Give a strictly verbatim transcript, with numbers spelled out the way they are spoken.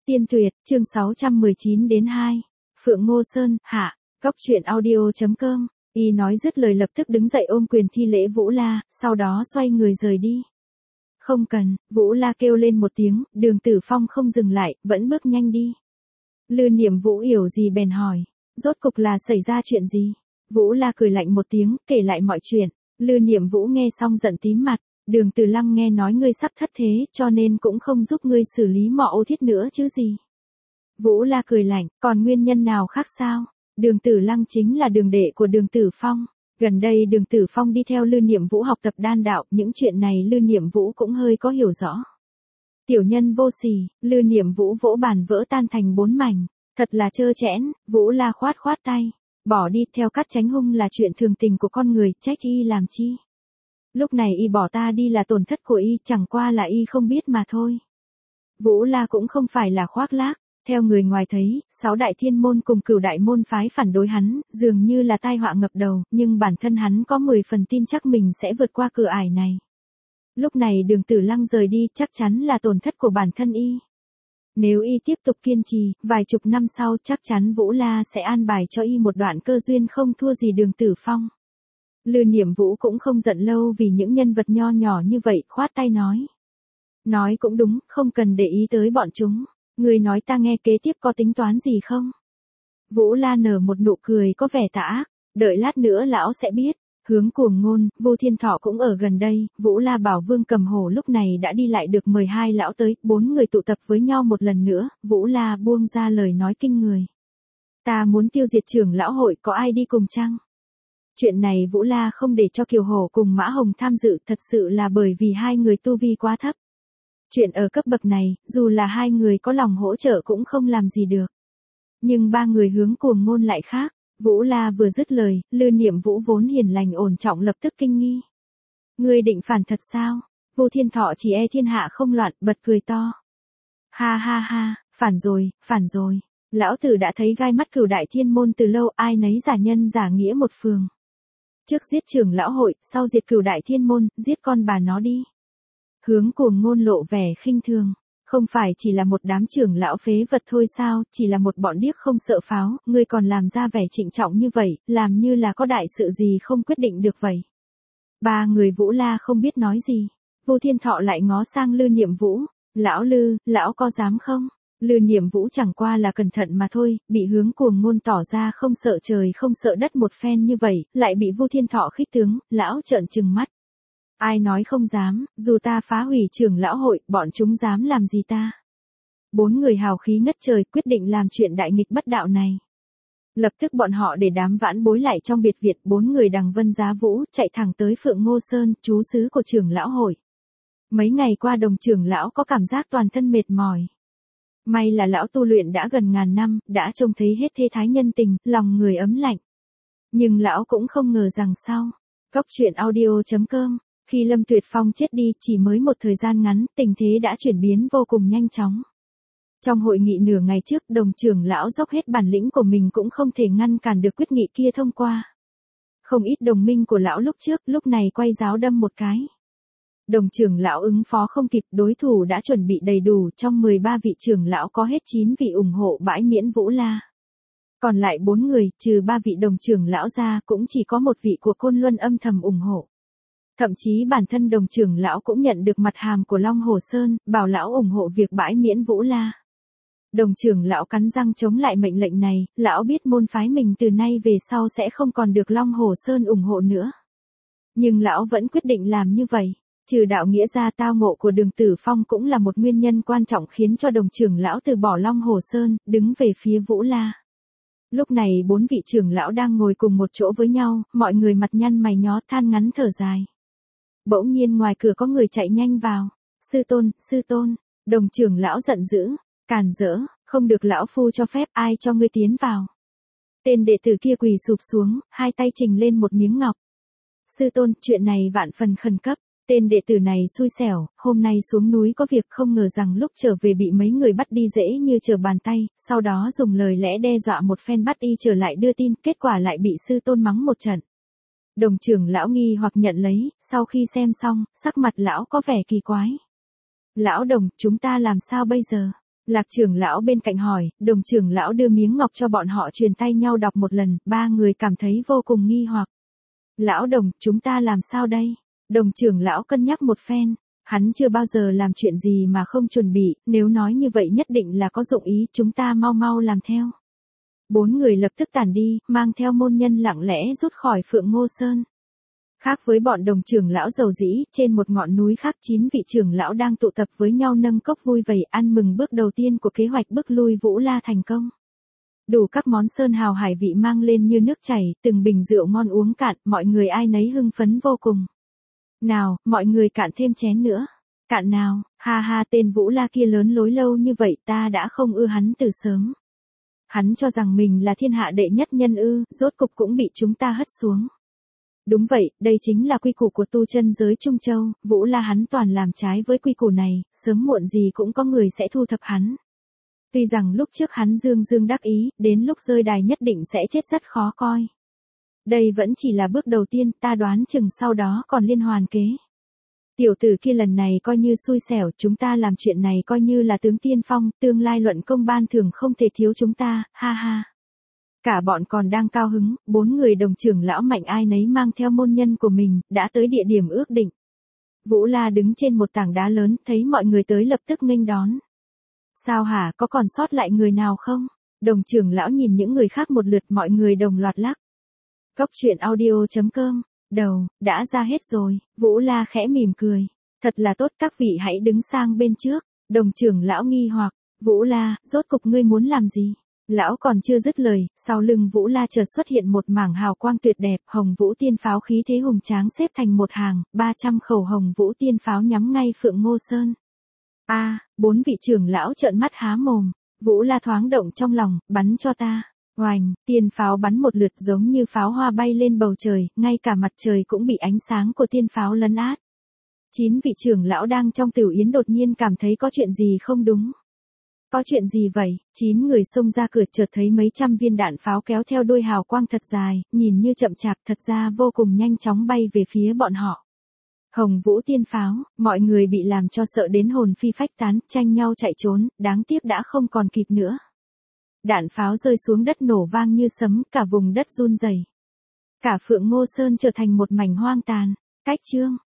Tiên Tuyệt, chương sáu trăm mười chín đến hai. Phượng Ngô Sơn, hạ, góc truyện audio.com. Y nói dứt lời lập tức đứng dậy ôm quyền thi lễ Vũ La, sau đó xoay người rời đi. Không cần, Vũ La kêu lên một tiếng, Đường Tử Phong không dừng lại, vẫn bước nhanh đi. Lư Niệm Vũ hiểu gì bèn hỏi, rốt cục là xảy ra chuyện gì? Vũ La cười lạnh một tiếng, kể lại mọi chuyện. Lư Niệm Vũ nghe xong giận tím mặt, Đường Tử Lăng nghe nói ngươi sắp thất thế, cho nên cũng không giúp ngươi xử lý Mộ Ô Thiết nữa chứ gì. Vũ La cười lạnh, còn nguyên nhân nào khác sao? Đường Tử Lăng chính là đường đệ của Đường Tử Phong. Gần đây Đường Tử Phong đi theo Lư Niệm Vũ học tập đan đạo, những chuyện này Lư Niệm Vũ cũng hơi có hiểu rõ. Tiểu nhân vô sỉ, Lư Niệm Vũ vỗ bàn vỡ tan thành bốn mảnh, thật là trơ trẽn. Vũ La khoát khoát tay, bỏ đi, theo Cát Chánh Hung là chuyện thường tình của con người, trách y làm chi? Lúc này y bỏ ta đi là tổn thất của y, chẳng qua là y không biết mà thôi. Vũ La cũng không phải là khoác lác. Theo người ngoài thấy, sáu đại thiên môn cùng cửu đại môn phái phản đối hắn, dường như là tai họa ngập đầu, nhưng bản thân hắn có mười phần tin chắc mình sẽ vượt qua cửa ải này. Lúc này Đường Tử Lăng rời đi, chắc chắn là tổn thất của bản thân y. Nếu y tiếp tục kiên trì, vài chục năm sau chắc chắn Vũ La sẽ an bài cho y một đoạn cơ duyên không thua gì Đường Tử Phong. Lư Niệm Vũ cũng không giận lâu vì những nhân vật nho nhỏ như vậy, khoát tay nói. Nói cũng đúng, không cần để ý tới bọn chúng. Người nói ta nghe kế tiếp có tính toán gì không? Vũ La nở một nụ cười có vẻ tà ác, đợi lát nữa lão sẽ biết. Hướng Cuồng Ngôn, Vu Thiên Thọ cũng ở gần đây, Vũ La bảo Vương Cầm Hổ lúc này đã đi lại được mời hai lão tới, bốn người tụ tập với nhau một lần nữa, Vũ La buông ra lời nói kinh người. Ta muốn tiêu diệt trưởng lão hội, có ai đi cùng chăng? Chuyện này Vũ La không để cho Kiều Hổ cùng Mã Hồng tham dự, thật sự là bởi vì hai người tu vi quá thấp. Chuyện ở cấp bậc này, dù là hai người có lòng hỗ trợ cũng không làm gì được. Nhưng ba người Hướng Cuồng Ngôn lại khác. Vũ La vừa dứt lời, Lư Niệm Vũ vốn hiền lành ổn trọng lập tức kinh nghi. Ngươi định phản thật sao? Vu Thiên Thọ chỉ e thiên hạ không loạn, bật cười to. Ha ha ha, phản rồi, phản rồi. Lão tử đã thấy gai mắt cửu đại thiên môn từ lâu, ai nấy giả nhân giả nghĩa một phường. Trước giết trưởng lão hội, sau diệt cửu đại thiên môn, giết con bà nó đi. Hướng Cuồng Ngôn lộ vẻ khinh thường. Không phải chỉ là một đám trưởng lão phế vật thôi sao, chỉ là một bọn điếc không sợ pháo, ngươi còn làm ra vẻ trịnh trọng như vậy, làm như là có đại sự gì không quyết định được vậy. Ba người Vũ La không biết nói gì. Vu Thiên Thọ lại ngó sang Lư Niệm Vũ. Lão Lư, lão có dám không? Lư Niệm Vũ chẳng qua là cẩn thận mà thôi, bị Hướng Cuồng Ngôn tỏ ra không sợ trời không sợ đất một phen như vậy, lại bị Vu Thiên Thọ khích tướng, lão trợn trừng mắt. Ai nói không dám, dù ta phá hủy trưởng lão hội, bọn chúng dám làm gì ta? Bốn người hào khí ngất trời quyết định làm chuyện đại nghịch bất đạo này. Lập tức bọn họ để đám vãn bối lại trong biệt viện, bốn người Đằng Vân Giá Vũ chạy thẳng tới Phượng Ngô Sơn, trú xứ của trưởng lão hội. Mấy ngày qua Đồng trưởng lão có cảm giác toàn thân mệt mỏi. May là lão tu luyện đã gần ngàn năm, đã trông thấy hết thế thái nhân tình, lòng người ấm lạnh. Nhưng lão cũng không ngờ rằng sau. Góc truyện audio.com. Khi Lâm Tuyệt Phong chết đi, chỉ mới một thời gian ngắn, tình thế đã chuyển biến vô cùng nhanh chóng. Trong hội nghị nửa ngày trước, Đồng trưởng lão dốc hết bản lĩnh của mình cũng không thể ngăn cản được quyết nghị kia thông qua. Không ít đồng minh của lão lúc trước, lúc này quay giáo đâm một cái. Đồng trưởng lão ứng phó không kịp, đối thủ đã chuẩn bị đầy đủ, trong mười ba vị trưởng lão có hết chín vị ủng hộ bãi miễn Vũ La. Còn lại bốn người, trừ ba vị đồng trưởng lão ra, cũng chỉ có một vị của Côn Luân âm thầm ủng hộ. Thậm chí bản thân Đồng trưởng lão cũng nhận được mặt hàm của Long Hồ Sơn, bảo lão ủng hộ việc bãi miễn Vũ La. Đồng trưởng lão cắn răng chống lại mệnh lệnh này, lão biết môn phái mình từ nay về sau sẽ không còn được Long Hồ Sơn ủng hộ nữa. Nhưng lão vẫn quyết định làm như vậy. Trừ đạo nghĩa ra, tao ngộ của Đường Tử Phong cũng là một nguyên nhân quan trọng khiến cho Đồng trưởng lão từ bỏ Long Hồ Sơn, đứng về phía Vũ La. Lúc này bốn vị trưởng lão đang ngồi cùng một chỗ với nhau, mọi người mặt nhăn mày nhó than ngắn thở dài. Bỗng nhiên ngoài cửa có người chạy nhanh vào. Sư tôn, sư tôn. Đồng trưởng lão giận dữ. Càn rỡ, không được lão phu cho phép, ai cho ngươi tiến vào. Tên đệ tử kia quỳ sụp xuống, hai tay trình lên một miếng ngọc. Sư tôn, chuyện này vạn phần khẩn cấp. Tên đệ tử này xui xẻo, hôm nay xuống núi có việc, không ngờ rằng lúc trở về bị mấy người bắt đi dễ như trở bàn tay, sau đó dùng lời lẽ đe dọa một phen bắt y trở lại đưa tin, kết quả lại bị sư tôn mắng một trận. Đồng trưởng lão nghi hoặc nhận lấy, sau khi xem xong, sắc mặt lão có vẻ kỳ quái. Lão Đồng, chúng ta làm sao bây giờ? Lạc trưởng lão bên cạnh hỏi, Đồng trưởng lão đưa miếng ngọc cho bọn họ truyền tay nhau đọc một lần, ba người cảm thấy vô cùng nghi hoặc. Lão Đồng, chúng ta làm sao đây? Đồng trưởng lão cân nhắc một phen, hắn chưa bao giờ làm chuyện gì mà không chuẩn bị, nếu nói như vậy nhất định là có dụng ý, chúng ta mau mau làm theo. Bốn người lập tức tản đi, mang theo môn nhân lặng lẽ rút khỏi Phượng Ngô Sơn. Khác với bọn đồng trưởng lão giàu dĩ, trên một ngọn núi khác chín vị trưởng lão đang tụ tập với nhau nâng cốc vui vầy ăn mừng bước đầu tiên của kế hoạch bức lui Vũ La thành công. Đủ các món sơn hào hải vị mang lên như nước chảy, từng bình rượu ngon uống cạn, mọi người ai nấy hưng phấn vô cùng. Nào, mọi người cạn thêm chén nữa. Cạn nào, ha ha, tên Vũ La kia lớn lối lâu như vậy ta đã không ưa hắn từ sớm. Hắn cho rằng mình là thiên hạ đệ nhất nhân ư, rốt cục cũng bị chúng ta hất xuống. Đúng vậy, đây chính là quy củ của tu chân giới Trung Châu, Vũ La hắn toàn làm trái với quy củ này, sớm muộn gì cũng có người sẽ thu thập hắn. Tuy rằng lúc trước hắn dương dương đắc ý, đến lúc rơi đài nhất định sẽ chết rất khó coi. Đây vẫn chỉ là bước đầu tiên, ta đoán chừng sau đó còn liên hoàn kế. Tiểu tử kia lần này coi như xui xẻo, chúng ta làm chuyện này coi như là tướng tiên phong, tương lai luận công ban thưởng không thể thiếu chúng ta, ha ha. Cả bọn còn đang cao hứng, bốn người đồng trưởng lão mạnh ai nấy mang theo môn nhân của mình, đã tới địa điểm ước định. Vũ La đứng trên một tảng đá lớn, thấy mọi người tới lập tức nghênh đón. Sao hả, có còn sót lại người nào không? Đồng trưởng lão nhìn những người khác một lượt, mọi người đồng loạt lắc. Cốc truyện audio chấm com, đầu, đã ra hết rồi, Vũ La khẽ mỉm cười. Thật là tốt, các vị hãy đứng sang bên trước. Đồng trưởng lão nghi hoặc, Vũ La, rốt cục ngươi muốn làm gì? Lão còn chưa dứt lời, sau lưng Vũ La chợt xuất hiện một mảng hào quang tuyệt đẹp, hồng vũ tiên pháo khí thế hùng tráng xếp thành một hàng, ba trăm khẩu hồng vũ tiên pháo nhắm ngay Phượng Ngô Sơn. A, à, bốn vị trưởng lão trợn mắt há mồm, Vũ La thoáng động trong lòng, bắn cho ta. Oành, tiên pháo bắn một lượt giống như pháo hoa bay lên bầu trời, ngay cả mặt trời cũng bị ánh sáng của tiên pháo lấn át. Chín vị trưởng lão đang trong tiểu yến đột nhiên cảm thấy có chuyện gì không đúng. Có chuyện gì vậy? Chín người xông ra cửa chợt thấy mấy trăm viên đạn pháo kéo theo đuôi hào quang thật dài, nhìn như chậm chạp thật ra vô cùng nhanh chóng bay về phía bọn họ. Hồng vũ tiên pháo, mọi người bị làm cho sợ đến hồn phi phách tán, tranh nhau chạy trốn, đáng tiếc đã không còn kịp nữa. Đạn pháo rơi xuống đất nổ vang như sấm, cả vùng đất run rẩy. Cả Phượng Ngô Sơn trở thành một mảnh hoang tàn. Cách chương